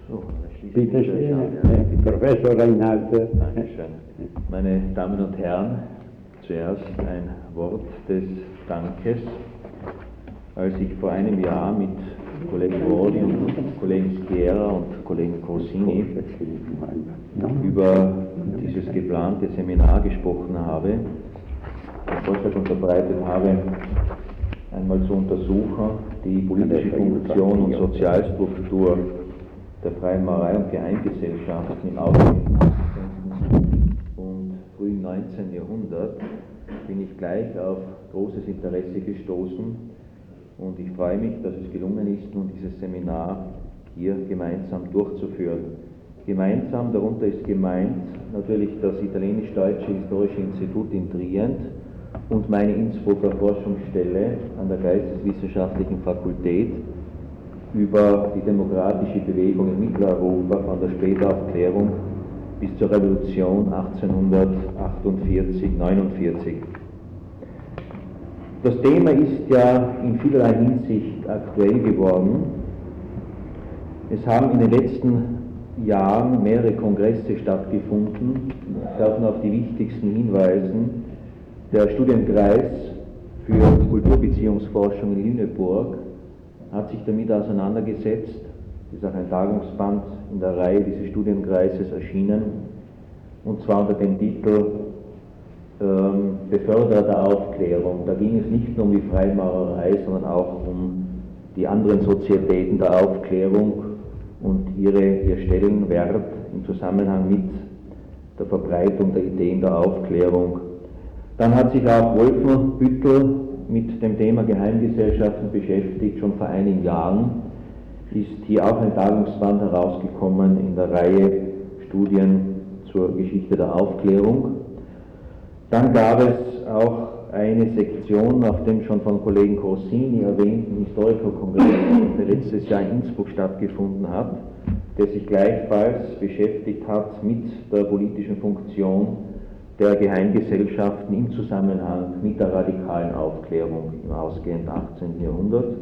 So, bitte schön, Professor Reinhardt. Dankeschön. Meine Damen und Herren, zuerst ein Wort des Dankes. Als ich vor einem Jahr mit Kollegen Rodi und Kollegen Schiera und Kollegen Corsini über dieses geplante Seminar gesprochen habe, den Vorschlag unterbreitet habe, einmal zu untersuchen, die politische Funktion und Sozialstruktur der Freimaurerei und Geheimgesellschaften im ausgehenden 18. und frühen 19. Jahrhundert, bin ich gleich auf großes Interesse gestoßen und ich freue mich, dass es gelungen ist, nun dieses Seminar hier gemeinsam durchzuführen. Gemeinsam, darunter ist gemeint natürlich das Italienisch-Deutsche Historische Institut in Trient und meine Innsbrucker Forschungsstelle an der Geisteswissenschaftlichen Fakultät über die demokratische Bewegung in Mitteleuropa von der Spätaufklärung bis zur Revolution 1848-49. Das Thema ist ja in vielerlei Hinsicht aktuell geworden. Es haben in den letzten Jahren mehrere Kongresse stattgefunden. Ich darf nur auf die wichtigsten hinweisen. Der Studienkreis für Kulturbeziehungsforschung in Lüneburg hat sich damit auseinandergesetzt. Es ist auch ein Tagungsband in der Reihe dieses Studienkreises erschienen, und zwar unter dem Titel Beförderer der Aufklärung. Da ging es nicht nur um die Freimaurerei, sondern auch um die anderen Sozietäten der Aufklärung und ihr Stellenwert im Zusammenhang mit der Verbreitung der Ideen der Aufklärung. Dann hat sich auch Wolfenbüttel mit dem Thema Geheimgesellschaften beschäftigt, schon vor einigen Jahren. Ist hier auch ein Tagungsband herausgekommen in der Reihe Studien zur Geschichte der Aufklärung. Dann gab es auch eine Sektion auf dem schon von Kollegen Corsini erwähnten Historikerkongress, der letztes Jahr in Innsbruck stattgefunden hat, der sich gleichfalls beschäftigt hat mit der politischen Funktion der Geheimgesellschaften im Zusammenhang mit der radikalen Aufklärung im ausgehenden 18. Jahrhundert.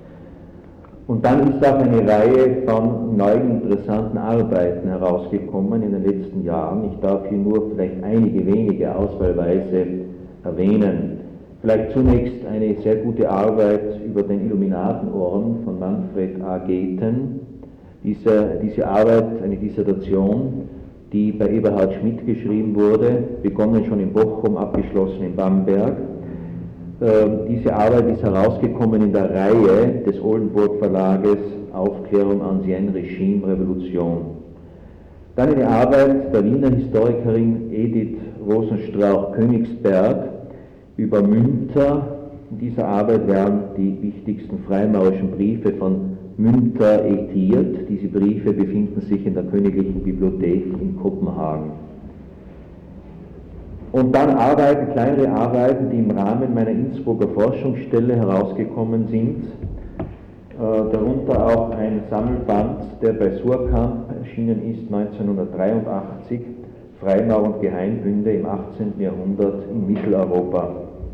Und dann ist auch eine Reihe von neuen interessanten Arbeiten herausgekommen in den letzten Jahren. Ich darf hier nur vielleicht einige wenige auswahlweise erwähnen. Vielleicht zunächst eine sehr gute Arbeit über den Illuminatenorden von Manfred A. Geten. Diese Arbeit, eine Dissertation, die bei Eberhard Schmidt geschrieben wurde, begonnen schon in Bochum, abgeschlossen in Bamberg. Diese Arbeit ist herausgekommen in der Reihe des Oldenburg Verlages Aufklärung, Ancien Regime, Revolution. Dann eine Arbeit der Wiener Historikerin Edith Rosenstrauch-Königsberg über Münter. In dieser Arbeit werden die wichtigsten freimaurerischen Briefe von Münter ediert. Diese Briefe befinden sich in der Königlichen Bibliothek in Kopenhagen. Und dann kleinere Arbeiten, die im Rahmen meiner Innsbrucker Forschungsstelle herausgekommen sind. Darunter auch ein Sammelband, der bei Suhrkamp erschienen ist 1983, Freimaurer und Geheimbünde im 18. Jahrhundert in Mitteleuropa.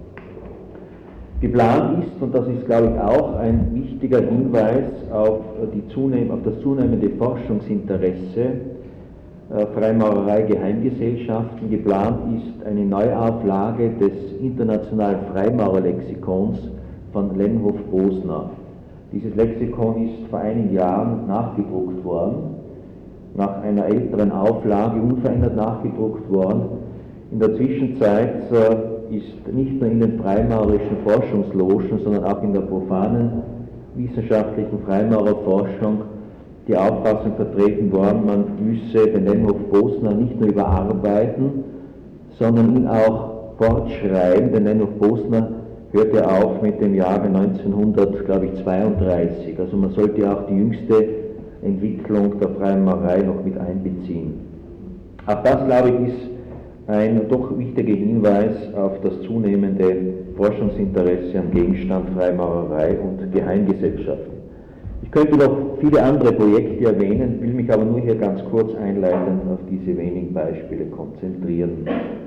Geplant ist, und das ist, glaube ich, auch ein wichtiger Hinweis auf das zunehmende Forschungsinteresse Freimaurerei Geheimgesellschaften, geplant ist eine Neuauflage des Internationalen Freimaurerlexikons von Lenhof-Bosner. Dieses Lexikon ist vor einigen Jahren nachgedruckt worden, nach einer älteren Auflage unverändert nachgedruckt worden. In der Zwischenzeit ist nicht nur in den freimaurerischen Forschungslogen, sondern auch in der profanen wissenschaftlichen Freimaurerforschung die Auffassung vertreten worden, man müsse den Lenhof-Bosner nicht nur überarbeiten, sondern ihn auch fortschreiben. Denn Lenhof-Bosner hörte auf mit dem Jahre 1932. Also man sollte auch die jüngste Entwicklung der Freimaurerei noch mit einbeziehen. Auch das, glaube ich, ist ein doch wichtiger Hinweis auf das zunehmende Forschungsinteresse am Gegenstand Freimaurerei und Geheimgesellschaften. Ich könnte noch viele andere Projekte erwähnen, will mich aber nur hier ganz kurz einleitend auf diese wenigen Beispiele konzentrieren.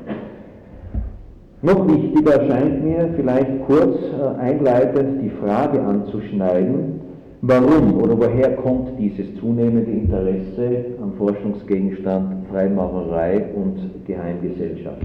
Noch wichtiger erscheint mir vielleicht kurz einleitend die Frage anzuschneiden, Warum oder woher kommt dieses zunehmende Interesse am Forschungsgegenstand Freimaurerei und Geheimgesellschaft?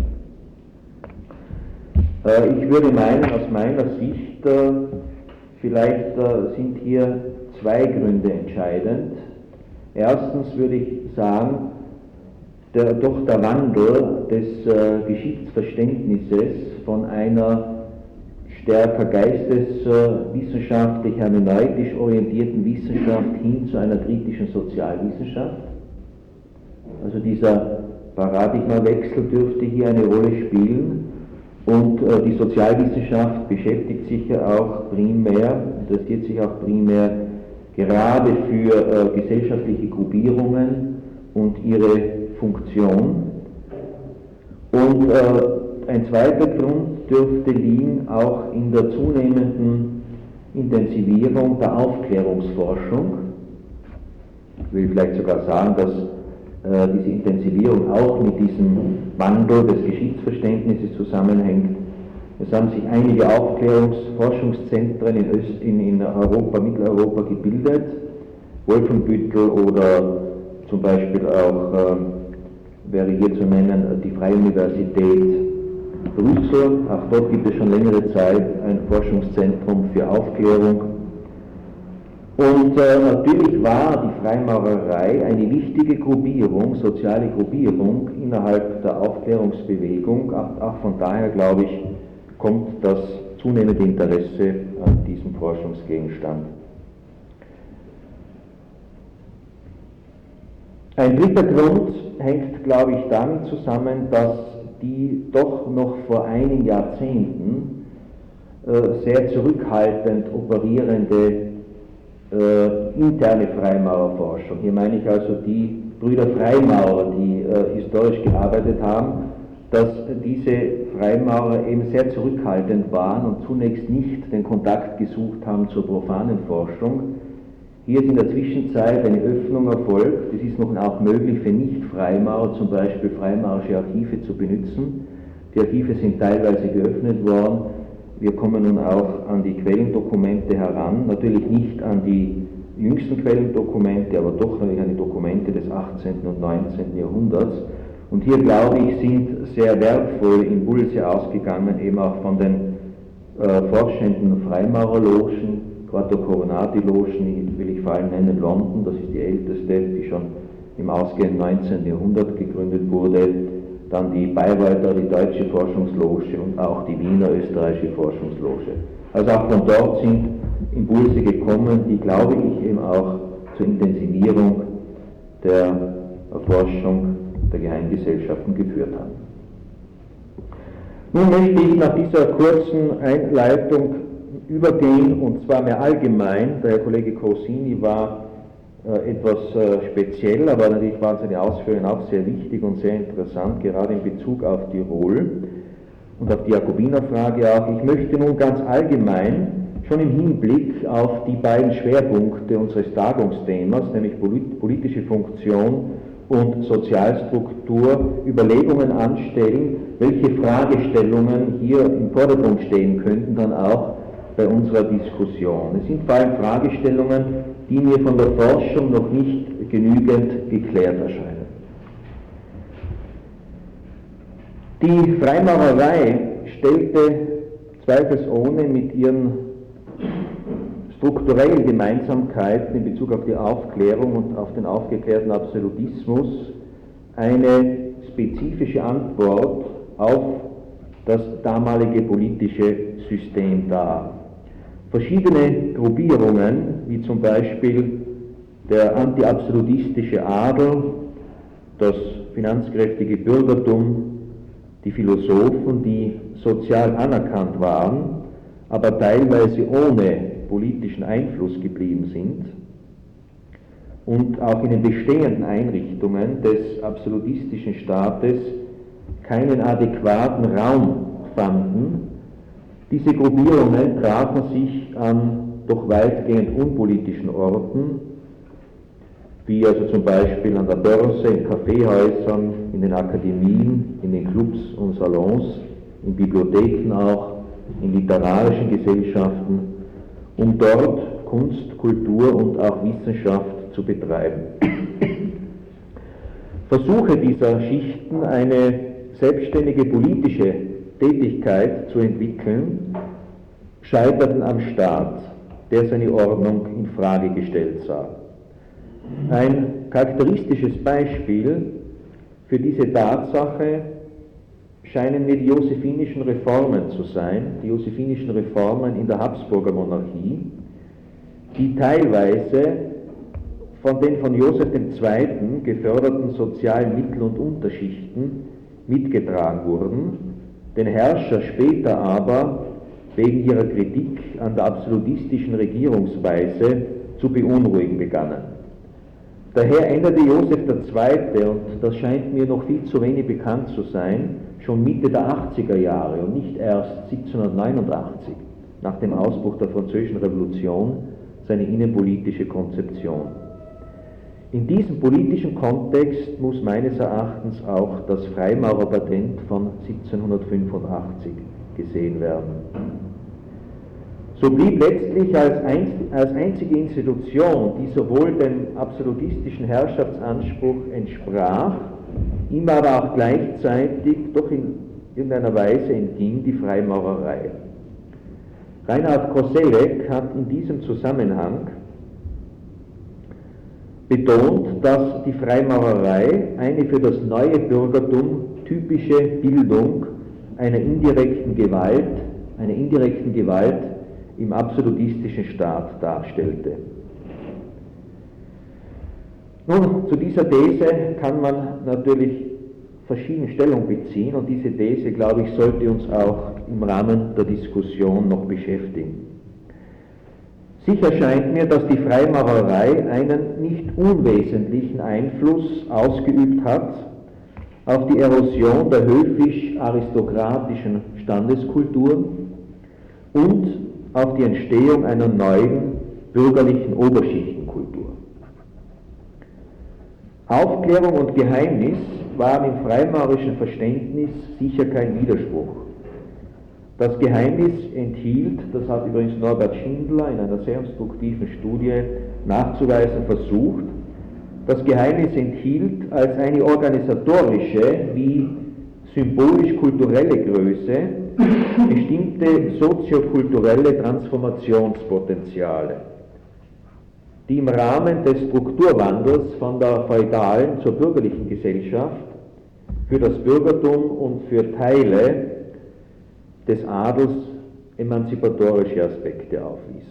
Ich würde meinen, aus meiner Sicht, vielleicht sind hier zwei Gründe entscheidend. Erstens würde ich sagen, doch der Wandel des Geschichtsverständnisses von einer stärker geisteswissenschaftlich, hermeneutisch orientierten Wissenschaft hin zu einer kritischen Sozialwissenschaft. Also dieser Paradigmawechsel dürfte hier eine Rolle spielen. Und die Sozialwissenschaft beschäftigt sich ja auch primär, interessiert sich auch primär gerade für gesellschaftliche Gruppierungen und ihre Funktion. Und ein zweiter Grund dürfte liegen auch in der zunehmenden Intensivierung der Aufklärungsforschung. Ich will vielleicht sogar sagen, dass diese Intensivierung auch mit diesem Wandel des Geschichtsverständnisses zusammenhängt. Es haben sich einige Aufklärungsforschungszentren in Europa, Mitteleuropa gebildet, Wolfenbüttel oder zum Beispiel auch, wäre hier zu nennen, die Freie Universität Brüssel. Auch dort gibt es schon längere Zeit ein Forschungszentrum für Aufklärung. Und natürlich war die Freimaurerei eine wichtige Gruppierung, soziale Gruppierung innerhalb der Aufklärungsbewegung. Auch von daher, glaube ich, kommt das zunehmende Interesse an diesem Forschungsgegenstand. Ein dritter Grund hängt, glaube ich, damit zusammen, dass die doch noch vor einigen Jahrzehnten sehr zurückhaltend operierende interne Freimaurerforschung. Hier meine ich also die Brüder Freimaurer, die historisch gearbeitet haben, dass diese Freimaurer eben sehr zurückhaltend waren und zunächst nicht den Kontakt gesucht haben zur profanen Forschung. Hier ist in der Zwischenzeit eine Öffnung erfolgt. Es ist nun auch möglich für Nicht-Freimaurer, zum Beispiel freimaurerische Archive zu benutzen. Die Archive sind teilweise geöffnet worden. Wir kommen nun auch an die Quellendokumente heran, natürlich nicht an die jüngsten Quellendokumente, aber doch natürlich an die Dokumente des 18. und 19. Jahrhunderts. Und hier, glaube ich, sind sehr wertvolle Impulse ausgegangen, eben auch von den forschenden Freimaurerlogen, Quarto Coronati-Logen, will ich vor allem nennen, London, das ist die älteste, die schon im ausgehenden 19. Jahrhundert gegründet wurde. Dann die Bayreuther, die Deutsche Forschungsloge und auch die Wiener Österreichische Forschungsloge. Also auch von dort sind Impulse gekommen, die, glaube ich, eben auch zur Intensivierung der Erforschung der Geheimgesellschaften geführt haben. Nun möchte ich nach dieser kurzen Einleitung übergehen, und zwar mehr allgemein. Der Herr Kollege Corsini war etwas speziell, aber natürlich waren seine Ausführungen auch sehr wichtig und sehr interessant, gerade in Bezug auf Tirol und auf die Jakobinerfrage auch. Ich möchte nun ganz allgemein, schon im Hinblick auf die beiden Schwerpunkte unseres Tagungsthemas, nämlich politische Funktion und Sozialstruktur, Überlegungen anstellen, welche Fragestellungen hier im Vordergrund stehen könnten, dann auch bei unserer Diskussion. Es sind vor allem Fragestellungen, die mir von der Forschung noch nicht genügend geklärt erscheinen. Die Freimaurerei stellte zweifelsohne mit ihren strukturellen Gemeinsamkeiten in Bezug auf die Aufklärung und auf den aufgeklärten Absolutismus eine spezifische Antwort auf das damalige politische System dar. Verschiedene Gruppierungen, wie zum Beispiel der antiabsolutistische Adel, das finanzkräftige Bürgertum, die Philosophen, die sozial anerkannt waren, aber teilweise ohne politischen Einfluss geblieben sind und auch in den bestehenden Einrichtungen des absolutistischen Staates keinen adäquaten Raum fanden. Diese Gruppierungen trafen sich an doch weitgehend unpolitischen Orten, wie also zum Beispiel an der Börse, in Kaffeehäusern, in den Akademien, in den Clubs und Salons, in Bibliotheken auch, in literarischen Gesellschaften, um dort Kunst, Kultur und auch Wissenschaft zu betreiben. Versuche dieser Schichten, eine selbstständige politische Tätigkeit zu entwickeln, scheiterten am Staat, der seine Ordnung in Frage gestellt sah. Ein charakteristisches Beispiel für diese Tatsache scheinen mir die josephinischen Reformen zu sein, die josephinischen Reformen in der Habsburger Monarchie, die teilweise von den von Joseph II. Geförderten sozialen Mittel- und Unterschichten mitgetragen wurden, den Herrscher später aber wegen ihrer Kritik an der absolutistischen Regierungsweise zu beunruhigen begannen. Daher änderte Joseph II., und das scheint mir noch viel zu wenig bekannt zu sein, schon Mitte der 80er Jahre und nicht erst 1789, nach dem Ausbruch der Französischen Revolution, seine innenpolitische Konzeption. In diesem politischen Kontext muss meines Erachtens auch das Freimaurerpatent von 1785 gesehen werden. So blieb letztlich als einzige Institution, die sowohl dem absolutistischen Herrschaftsanspruch entsprach, ihm aber auch gleichzeitig doch in irgendeiner Weise entging, die Freimaurerei. Reinhard Koselleck hat in diesem Zusammenhang betont, dass die Freimaurerei eine für das neue Bürgertum typische Bildung einer indirekten Gewalt im absolutistischen Staat darstellte. Nun, zu dieser These kann man natürlich verschiedene Stellung beziehen und diese These, glaube ich, sollte uns auch im Rahmen der Diskussion noch beschäftigen. Sicher scheint mir, dass die Freimaurerei einen nicht unwesentlichen Einfluss ausgeübt hat auf die Erosion der höfisch-aristokratischen Standeskultur und auf die Entstehung einer neuen bürgerlichen Oberschichtenkultur. Aufklärung und Geheimnis waren im freimaurerischen Verständnis sicher kein Widerspruch. Das Geheimnis enthielt, das hat übrigens Norbert Schindler in einer sehr instruktiven Studie nachzuweisen versucht, das Geheimnis enthielt als eine organisatorische wie symbolisch-kulturelle Größe bestimmte soziokulturelle Transformationspotenziale, die im Rahmen des Strukturwandels von der feudalen zur bürgerlichen Gesellschaft für das Bürgertum und für Teile des Adels emanzipatorische Aspekte aufwies.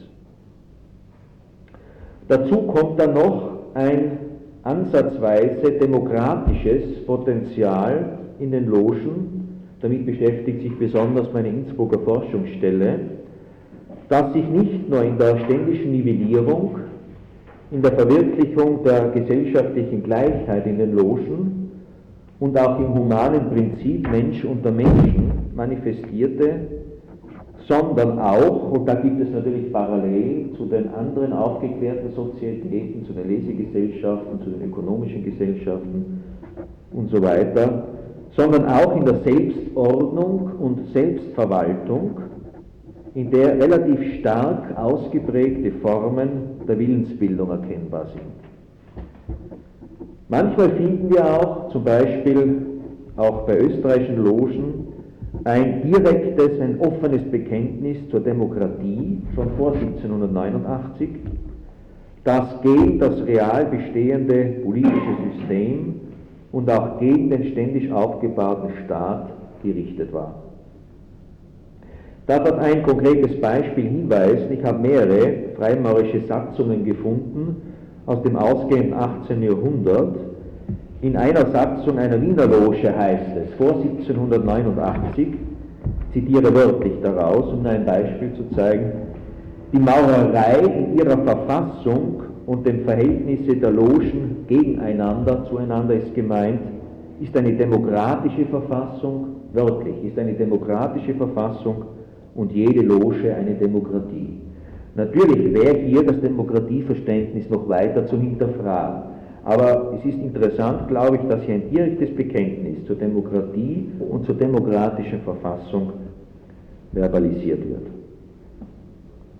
Dazu kommt dann noch ein ansatzweise demokratisches Potenzial in den Logen, damit beschäftigt sich besonders meine Innsbrucker Forschungsstelle, das sich nicht nur in der ständischen Nivellierung, in der Verwirklichung der gesellschaftlichen Gleichheit in den Logen und auch im humanen Prinzip Mensch unter Menschen manifestierte, sondern auch, und da gibt es natürlich Parallelen zu den anderen aufgeklärten Sozietäten, zu den Lesegesellschaften, zu den ökonomischen Gesellschaften und so weiter, sondern auch in der Selbstordnung und Selbstverwaltung, in der relativ stark ausgeprägte Formen der Willensbildung erkennbar sind. Manchmal finden wir auch, zum Beispiel auch bei österreichischen Logen, ein direktes, ein offenes Bekenntnis zur Demokratie schon vor 1789, das gegen das real bestehende politische System und auch gegen den ständisch aufgebauten Staat gerichtet war. Darf auf ein konkretes Beispiel hinweisen. Ich habe mehrere freimaurerische Satzungen gefunden aus dem ausgehenden 18. Jahrhundert. In einer Satzung einer Wiener Loge heißt es, vor 1789, zitiere wörtlich daraus, um ein Beispiel zu zeigen, die Maurerei in ihrer Verfassung und dem Verhältnisse der Logen gegeneinander, zueinander ist gemeint, ist eine demokratische Verfassung, wörtlich, ist eine demokratische Verfassung und jede Loge eine Demokratie. Natürlich wäre hier das Demokratieverständnis noch weiter zu hinterfragen. Aber es ist interessant, glaube ich, dass hier ein direktes Bekenntnis zur Demokratie und zur demokratischen Verfassung verbalisiert wird.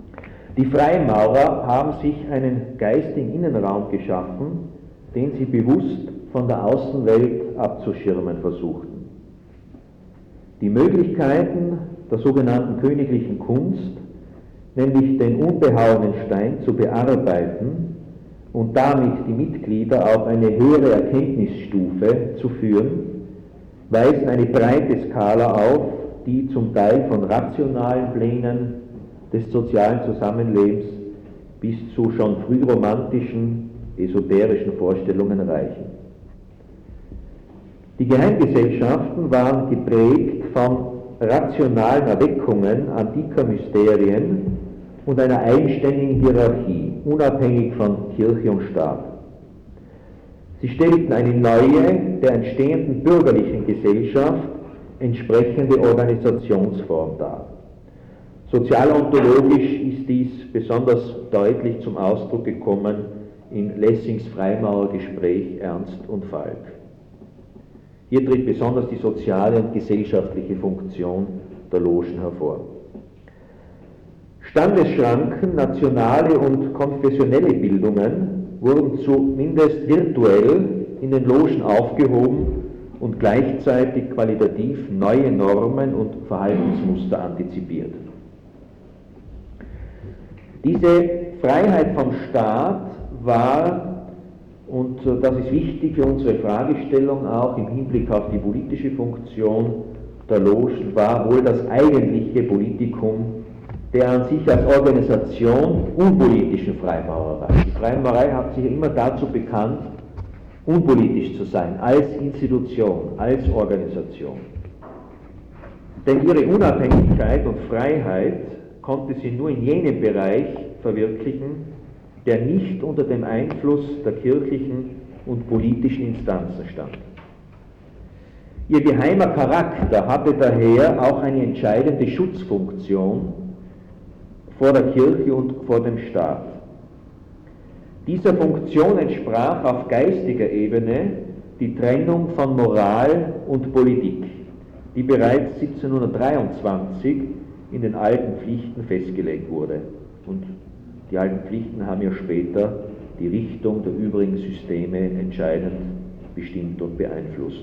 Die Freimaurer haben sich einen geistigen Innenraum geschaffen, den sie bewusst von der Außenwelt abzuschirmen versuchten. Die Möglichkeiten der sogenannten königlichen Kunst, nämlich den unbehauenen Stein zu bearbeiten und damit die Mitglieder auf eine höhere Erkenntnisstufe zu führen, weisen eine breite Skala auf, die zum Teil von rationalen Plänen des sozialen Zusammenlebens bis zu schon frühromantischen, esoterischen Vorstellungen reichen. Die Geheimgesellschaften waren geprägt von rationalen Erweckungen antiker Mysterien und einer eigenständigen Hierarchie, unabhängig von Kirche und Staat. Sie stellten eine neue, der entstehenden bürgerlichen Gesellschaft entsprechende Organisationsform dar. Sozialontologisch ist dies besonders deutlich zum Ausdruck gekommen in Lessings Freimaurergespräch Ernst und Falk. Hier tritt besonders die soziale und gesellschaftliche Funktion der Logen hervor. Standesschranken, nationale und konfessionelle Bildungen wurden zumindest virtuell in den Logen aufgehoben und gleichzeitig qualitativ neue Normen und Verhaltensmuster antizipiert. Diese Freiheit vom Staat war, und das ist wichtig für unsere Fragestellung auch im Hinblick auf die politische Funktion der Logen, war wohl das eigentliche Politikum der an sich als Organisation unpolitischen Freimaurerei. Die Freimaurerei hat sich immer dazu bekannt, unpolitisch zu sein, als Institution, als Organisation. Denn ihre Unabhängigkeit und Freiheit konnte sie nur in jenem Bereich verwirklichen, der nicht unter dem Einfluss der kirchlichen und politischen Instanzen stand. Ihr geheimer Charakter hatte daher auch eine entscheidende Schutzfunktion vor der Kirche und vor dem Staat. Dieser Funktion entsprach auf geistiger Ebene die Trennung von Moral und Politik, die bereits 1723 in den alten Pflichten festgelegt wurde. Und die alten Pflichten haben ja später die Richtung der übrigen Systeme entscheidend bestimmt und beeinflusst.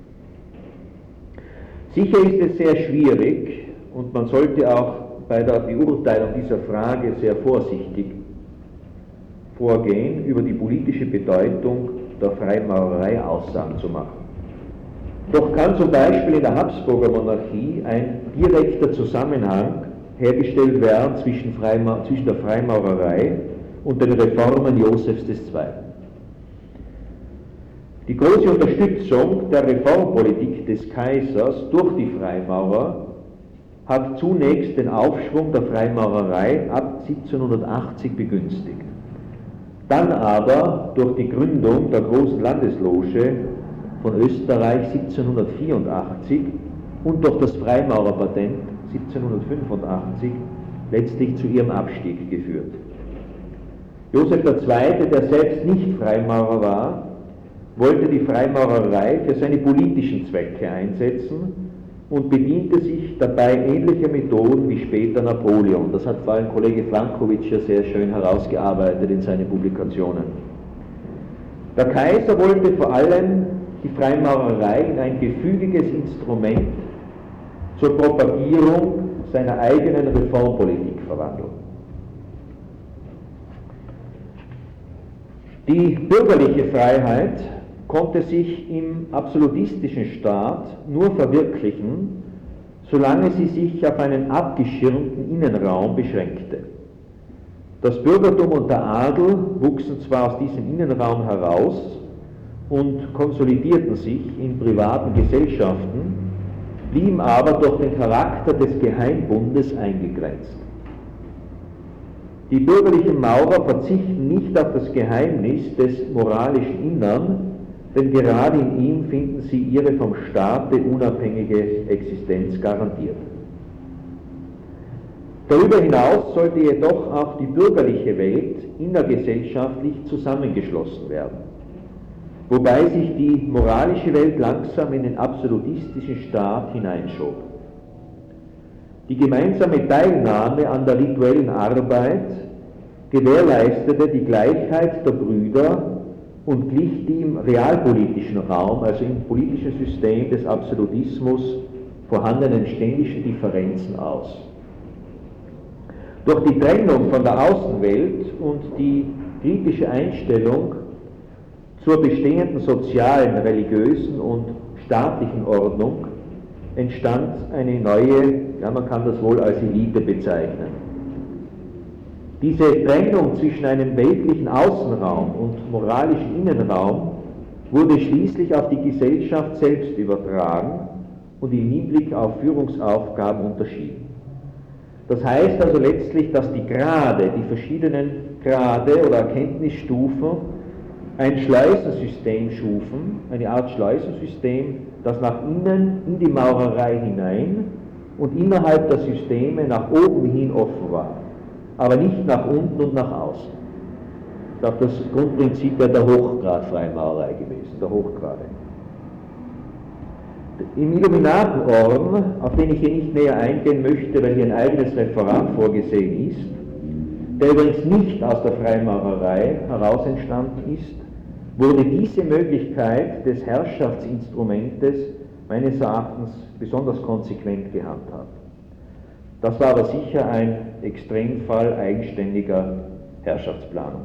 Sicher ist es sehr schwierig und man sollte auch bei der Beurteilung dieser Frage sehr vorsichtig vorgehen, über die politische Bedeutung der Freimaurerei Aussagen zu machen. Doch kann zum Beispiel in der Habsburger Monarchie ein direkter Zusammenhang hergestellt werden zwischen der Freimaurerei und den Reformen Josefs II. Die große Unterstützung der Reformpolitik des Kaisers durch die Freimaurer hat zunächst den Aufschwung der Freimaurerei ab 1780 begünstigt. Dann aber durch die Gründung der Großen Landesloge von Österreich 1784 und durch das Freimaurerpatent 1785 letztlich zu ihrem Abstieg geführt. Josef II., der selbst nicht Freimaurer war, wollte die Freimaurerei für seine politischen Zwecke einsetzen und bediente sich dabei ähnlicher Methoden wie später Napoleon. Das hat vor allem Kollege Frankowitsch ja sehr schön herausgearbeitet in seinen Publikationen. Der Kaiser wollte vor allem die Freimaurerei in ein gefügiges Instrument zur Propagierung seiner eigenen Reformpolitik verwandeln. Die bürgerliche Freiheit konnte sich im absolutistischen Staat nur verwirklichen, solange sie sich auf einen abgeschirmten Innenraum beschränkte. Das Bürgertum und der Adel wuchsen zwar aus diesem Innenraum heraus und konsolidierten sich in privaten Gesellschaften, blieben aber durch den Charakter des Geheimbundes eingegrenzt. Die bürgerlichen Maurer verzichten nicht auf das Geheimnis des moralischen Innern, denn gerade in ihm finden sie ihre vom Staate unabhängige Existenz garantiert. Darüber hinaus sollte jedoch auch die bürgerliche Welt innergesellschaftlich zusammengeschlossen werden, wobei sich die moralische Welt langsam in den absolutistischen Staat hineinschob. Die gemeinsame Teilnahme an der rituellen Arbeit gewährleistete die Gleichheit der Brüder und glich die im realpolitischen Raum, also im politischen System des Absolutismus, vorhandenen ständischen Differenzen aus. Durch die Trennung von der Außenwelt und die kritische Einstellung zur bestehenden sozialen, religiösen und staatlichen Ordnung entstand eine neue, ja, man kann das wohl als Elite bezeichnen. Diese Trennung zwischen einem weltlichen Außenraum und moralischen Innenraum wurde schließlich auf die Gesellschaft selbst übertragen und im Hinblick auf Führungsaufgaben unterschieden. Das heißt also letztlich, dass die Grade, die verschiedenen Grade oder Erkenntnisstufen ein Schleusensystem schufen, eine Art Schleusensystem, das nach innen in die Maurerei hinein und innerhalb der Systeme nach oben hin offen war, aber nicht nach unten und nach außen. Ich glaube, das Grundprinzip wäre der Hochgrad-Freimaurerei gewesen, der Hochgrade. Im Illuminatenorden, auf den ich hier nicht näher eingehen möchte, weil hier ein eigenes Referat vorgesehen ist, der übrigens nicht aus der Freimaurerei heraus entstanden ist, wurde diese Möglichkeit des Herrschaftsinstrumentes meines Erachtens besonders konsequent gehandhabt. Das war aber sicher ein Extremfall eigenständiger Herrschaftsplanung.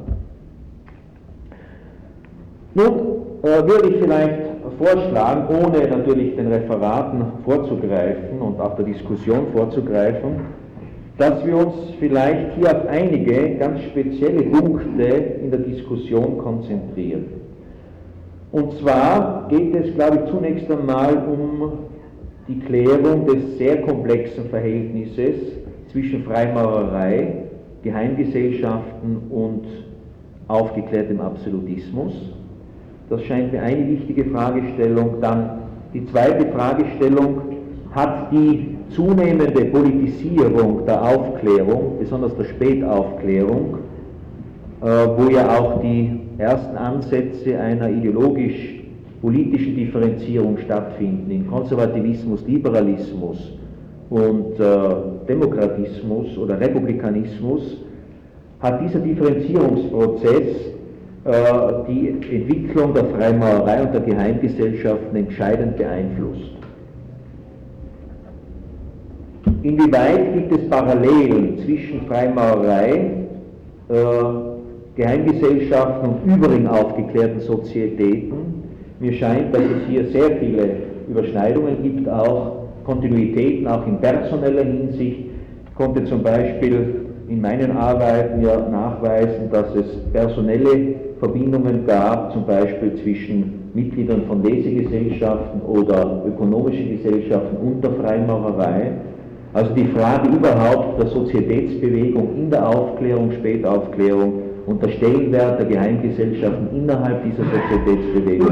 Nun würde ich vielleicht vorschlagen, ohne natürlich den Referaten vorzugreifen und auch der Diskussion vorzugreifen, dass wir uns vielleicht hier auf einige ganz spezielle Punkte in der Diskussion konzentrieren. Und zwar geht es, glaube ich, zunächst einmal um die Klärung des sehr komplexen Verhältnisses zwischen Freimaurerei, Geheimgesellschaften und aufgeklärtem Absolutismus. Das scheint mir eine wichtige Fragestellung. Dann die zweite Fragestellung: Hat die zunehmende Politisierung der Aufklärung, besonders der Spätaufklärung, wo ja auch die ersten Ansätze einer ideologisch-politischen Differenzierung stattfinden, in Konservativismus, Liberalismus und Demokratismus oder Republikanismus, hat dieser Differenzierungsprozess die Entwicklung der Freimaurerei und der Geheimgesellschaften entscheidend beeinflusst. Inwieweit gibt es Parallelen zwischen Freimaurerei, Geheimgesellschaften und übrigen aufgeklärten Sozietäten? Mir scheint, dass es hier sehr viele Überschneidungen gibt, auch Kontinuitäten, auch in personeller Hinsicht. Ich konnte zum Beispiel in meinen Arbeiten ja nachweisen, dass es personelle Verbindungen gab, zum Beispiel zwischen Mitgliedern von Lesegesellschaften oder ökonomischen Gesellschaften und der Freimaurerei. Also die Frage überhaupt der Sozietätsbewegung in der Aufklärung, Spätaufklärung und der Stellenwert der Geheimgesellschaften innerhalb dieser Sozietätsbewegung.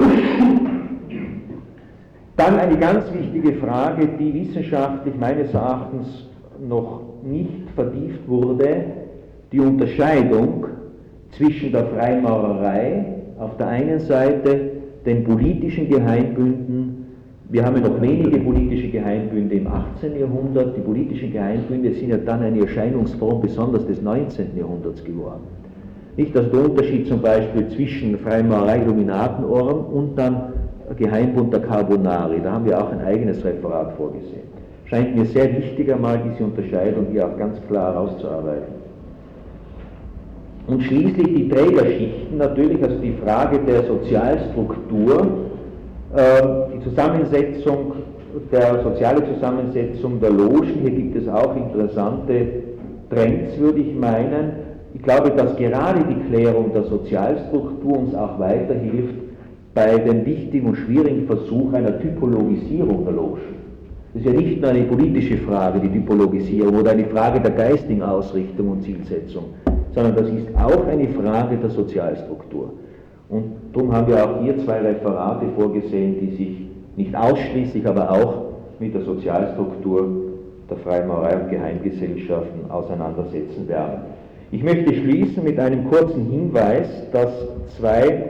Dann eine ganz wichtige Frage, die wissenschaftlich meines Erachtens noch nicht vertieft wurde, die Unterscheidung zwischen der Freimaurerei auf der einen Seite, den politischen Geheimbünden. Wir haben ja noch wenige politische Geheimbünde im 18. Jahrhundert. Die politischen Geheimbünde sind ja dann eine Erscheinungsform besonders des 19. Jahrhunderts geworden. Nicht, also der Unterschied zum Beispiel zwischen Freimaurerei, Illuminatenorden und dann Geheimbund der Carbonari, da haben wir auch ein eigenes Referat vorgesehen. Scheint mir sehr wichtig, einmal diese Unterscheidung hier auch ganz klar herauszuarbeiten. Und schließlich die Trägerschichten, natürlich, also die Frage der Sozialstruktur, die Zusammensetzung, der soziale Zusammensetzung der Logen. Hier gibt es auch interessante Trends, würde ich meinen. Ich glaube, dass gerade die Klärung der Sozialstruktur uns auch weiterhilft bei dem wichtigen und schwierigen Versuch einer Typologisierung der Logen. Das ist ja nicht nur eine politische Frage, die Typologisierung, oder eine Frage der geistigen Ausrichtung und Zielsetzung, sondern das ist auch eine Frage der Sozialstruktur. Und darum haben wir auch hier zwei Referate vorgesehen, die sich nicht ausschließlich, aber auch mit der Sozialstruktur der Freimaurerei und Geheimgesellschaften auseinandersetzen werden. Ich möchte schließen mit einem kurzen Hinweis, dass zwei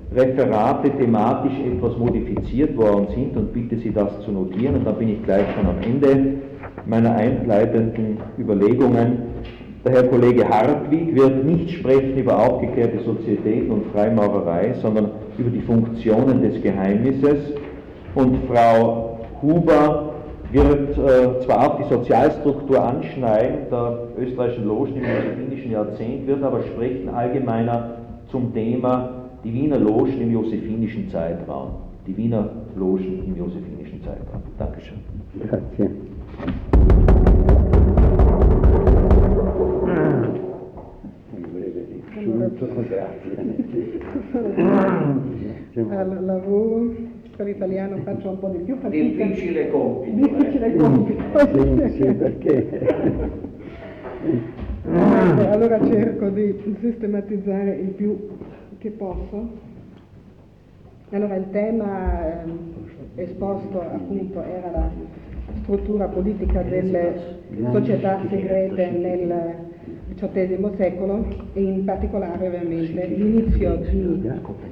Referate thematisch etwas modifiziert worden sind und bitte Sie das zu notieren. Und dann bin ich gleich schon am Ende meiner einleitenden Überlegungen. Der Herr Kollege Hartwig wird nicht sprechen über aufgeklärte Sozietäten und Freimaurerei, sondern über die Funktionen des Geheimnisses. Und Frau Huber wird zwar auch die Sozialstruktur anschneiden der österreichischen Logen im josephinischen Jahrzehnt, wird aber sprechen allgemeiner zum Thema die Wiener Logen im josephinischen Zeitraum. Die Wiener Logen im josephinischen Zeitraum. Dankeschön. Grazie. Al lavoro per l'italiano faccio un po' di più fatica. Difficile compito. Difficile compito. Sì, perché? Allora cerco di sistematizzare il più che posso. Allora il tema esposto appunto era la struttura politica delle società segrete nel XVIII secolo e in particolare ovviamente l'inizio di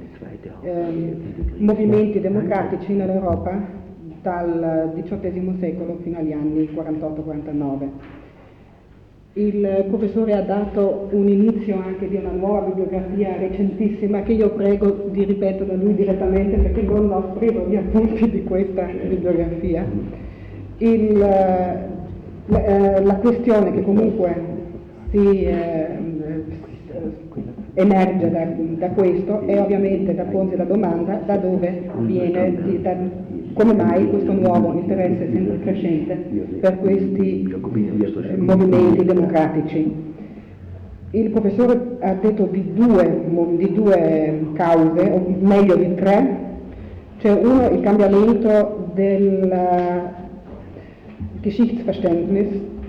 movimenti democratici nell'Europa dal XVIII secolo fino agli anni 48-49. Il professore ha dato un inizio anche di una nuova bibliografia recentissima che io prego di ripetere da lui direttamente perché non ho preso gli appunti di questa bibliografia. La questione che comunque si emerge da questo è ovviamente da porsi la domanda da dove viene, come mai questo nuovo interesse sempre crescente per questi movimenti democratici. Il professore ha detto di due cause, o meglio di tre. C'è uno, il cambiamento del Geschichtsverständnis,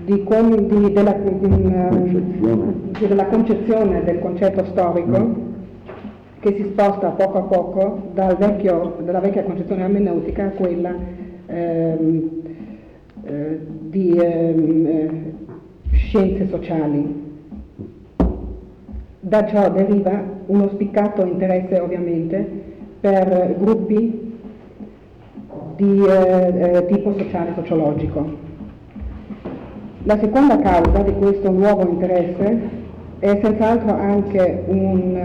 della concezione del concetto storico, che si sposta poco a poco dalla vecchia concezione ermeneutica a quella di scienze sociali. Da ciò deriva uno spiccato interesse ovviamente per gruppi di tipo sociale sociologico. La seconda causa di questo nuovo interesse è senz'altro anche un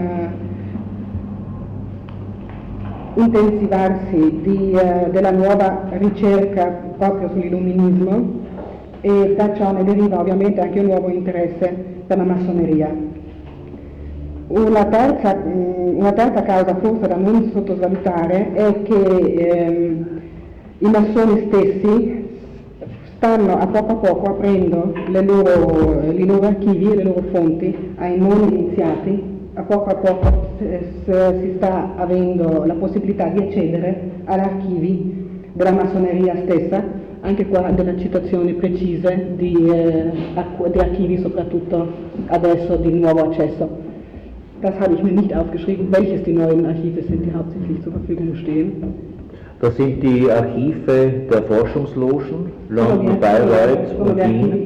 intensivarsi della nuova ricerca proprio sull'illuminismo e da ciò ne deriva ovviamente anche un nuovo interesse per la massoneria. Una terza causa forse da non sottovalutare è che i massoni stessi stanno a poco aprendo i loro archivi e le loro fonti ai non iniziati. A poco si sta avendo la possibilità di accedere agli archivi della massoneria stessa, anche qua delle citazioni precise di archivi, soprattutto adesso di nuovo accesso. Das habe ich mir nicht aufgeschrieben, welches die neuen Archive sind, die hauptsächlich zur Verfügung stehen. Das sind die Archive der Forschungslogen, London, Bayreuth und Wien.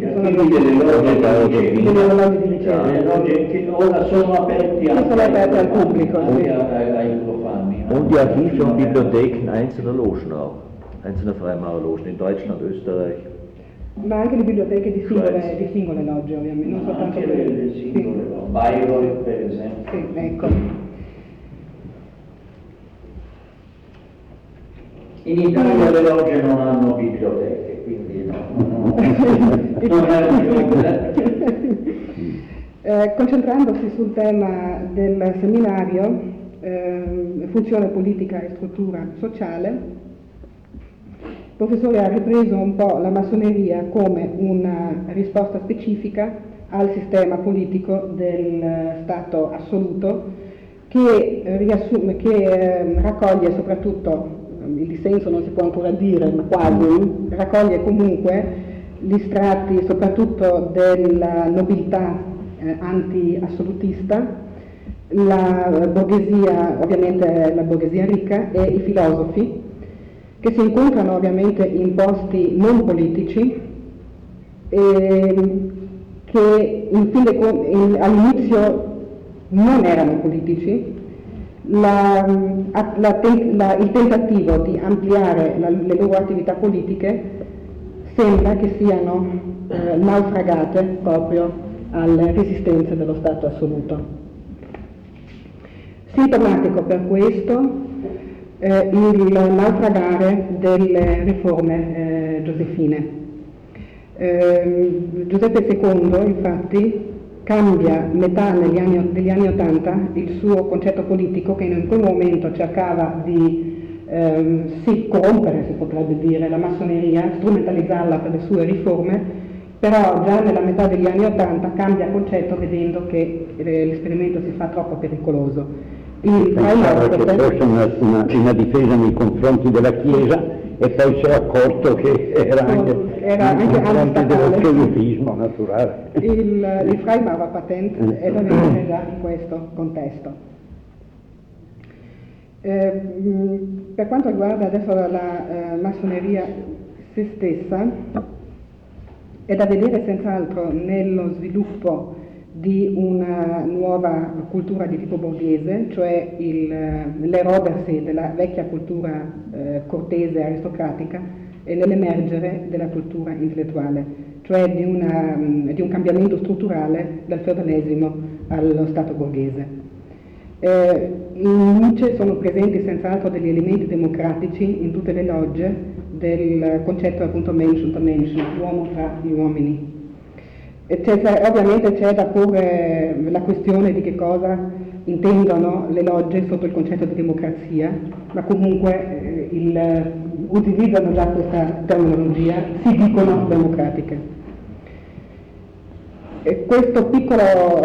Ora sono aperti al pubblico. ai profani. Und die Archive und Bibliotheken einzelner Logen auch, einzelner Freimaurerlogen in Deutschland, Österreich. Ma anche le biblioteche di singole logge, ovviamente, non soltanto le singole, Bayreuth per esempio. Sì, ecco. In Italia le logge non hanno biblioteche, quindi non è concentrandosi sul tema del seminario, funzione politica e struttura sociale, il professore ha ripreso un po' la massoneria come una risposta specifica al sistema politico del Stato assoluto che raccoglie soprattutto, il dissenso non si può ancora dire, ma quasi, raccoglie comunque gli strati soprattutto della nobiltà anti-assolutista, la borghesia, ovviamente la borghesia ricca e i filosofi, che si incontrano ovviamente in posti non politici e che all'inizio non erano politici, il tentativo di ampliare le loro attività politiche sembra che siano naufragate proprio alle resistenze dello Stato assoluto. Sintomatico per questo il naufragare delle riforme giuseppine. Giuseppe II, infatti, cambia metà degli anni '80 il suo concetto politico, che in quel momento cercava di corrompere, si potrebbe dire, la massoneria, strumentalizzarla per le sue riforme, però già nella metà degli anni '80 cambia concetto vedendo che l'esperimento si fa troppo pericoloso. Pensava che fosse una difesa nei confronti della Chiesa e poi si è accorto che era anche nei confronti dell'assolutismo naturale. Il Freimaurer Patent è da vedere già in questo contesto. Per quanto riguarda adesso la massoneria se stessa, è da vedere senz'altro nello sviluppo di una nuova cultura di tipo borghese, cioè l'erodersi della vecchia cultura cortese aristocratica e l'emergere della cultura intellettuale, cioè di un cambiamento strutturale dal feudalesimo allo Stato borghese. In Nietzsche sono presenti senz'altro degli elementi democratici in tutte le logge del concetto appunto Mensch unter Menschen, l'uomo tra gli uomini. Ovviamente c'è da porre la questione di che cosa intendono le logge sotto il concetto di democrazia, ma comunque utilizzano già questa terminologia, si dicono democratiche. Questo piccolo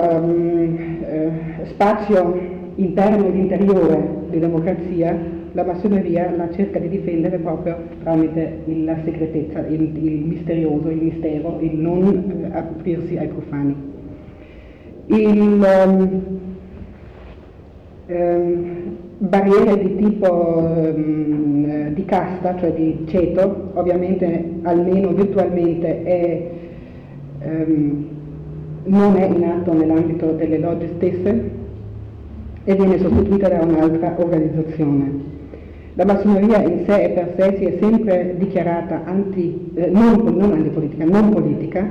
spazio interno ed interiore di democrazia la massoneria la cerca di difendere proprio tramite la segretezza, il misterioso, il mistero, il non aprirsi ai profani. Barriere di tipo di casta, cioè di ceto, ovviamente almeno virtualmente non è in atto nell'ambito delle logge stesse e viene sostituita da un'altra organizzazione. La massoneria in sé e per sé si è sempre dichiarata non antipolitica, non politica,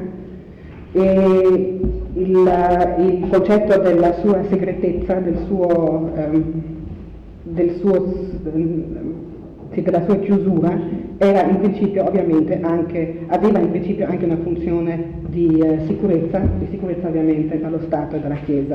e il concetto della sua segretezza, della sua chiusura era in principio ovviamente aveva in principio anche una funzione di sicurezza ovviamente dallo Stato e dalla Chiesa.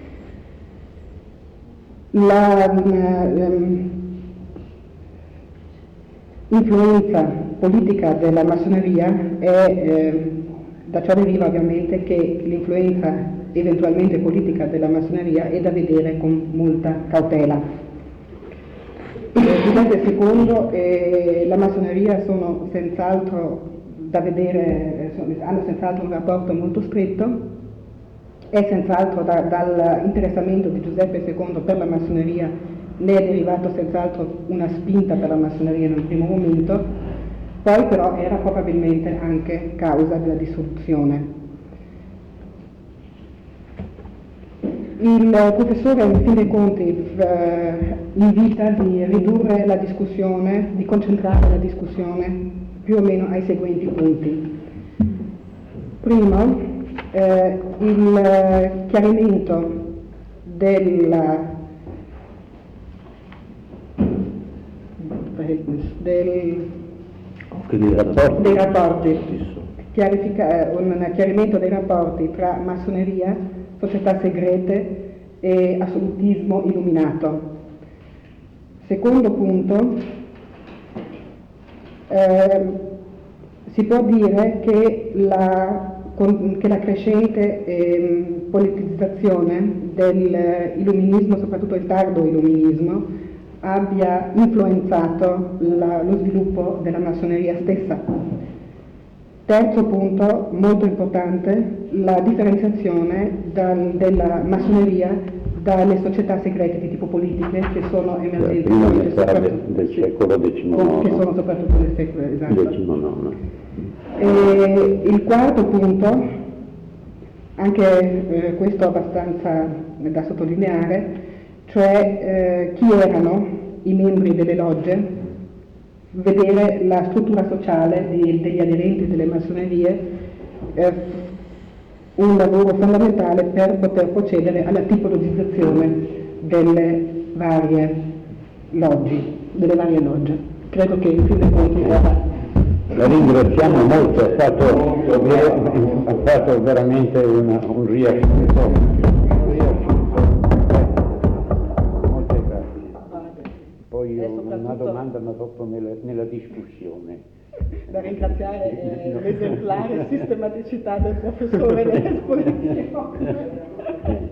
L'influenza politica della massoneria da ciò deriva ovviamente che l'influenza eventualmente politica della massoneria è da vedere con molta cautela. Giuseppe II e la massoneria sono senz'altro da vedere, hanno senz'altro un rapporto molto stretto. È senz'altro dall'interessamento di Giuseppe II per la massoneria ne è derivato senz'altro una spinta per la massoneria in un primo momento, poi però era probabilmente anche causa della dissoluzione. Il professore, in fin dei conti, invita di ridurre la discussione, di concentrare la discussione più o meno ai seguenti punti. Primo, il chiarimento dei rapporti, un chiarimento dei rapporti tra massoneria, società segrete e assolutismo illuminato. Secondo punto, si può dire che la crescente politicizzazione dell'illuminismo, soprattutto il tardo illuminismo, abbia influenzato lo sviluppo della massoneria stessa. Terzo punto, molto importante, la differenziazione della massoneria dalle società segrete di tipo politiche che sono emergenti del secolo XIX. Che sono soprattutto del secolo XIX. E il quarto punto, anche questo abbastanza da sottolineare, cioè chi erano i membri delle logge, vedere la struttura sociale degli aderenti delle massonerie, un lavoro fondamentale per poter procedere alla tipologizzazione delle varie logge. Credo che in fin dei conti la ringraziamo molto, ha fatto veramente un riassunto. Molte grazie. Poi una domanda ma dopo nella discussione. Da ringraziare l'esemplare sistematicità del professore dell'esposizione.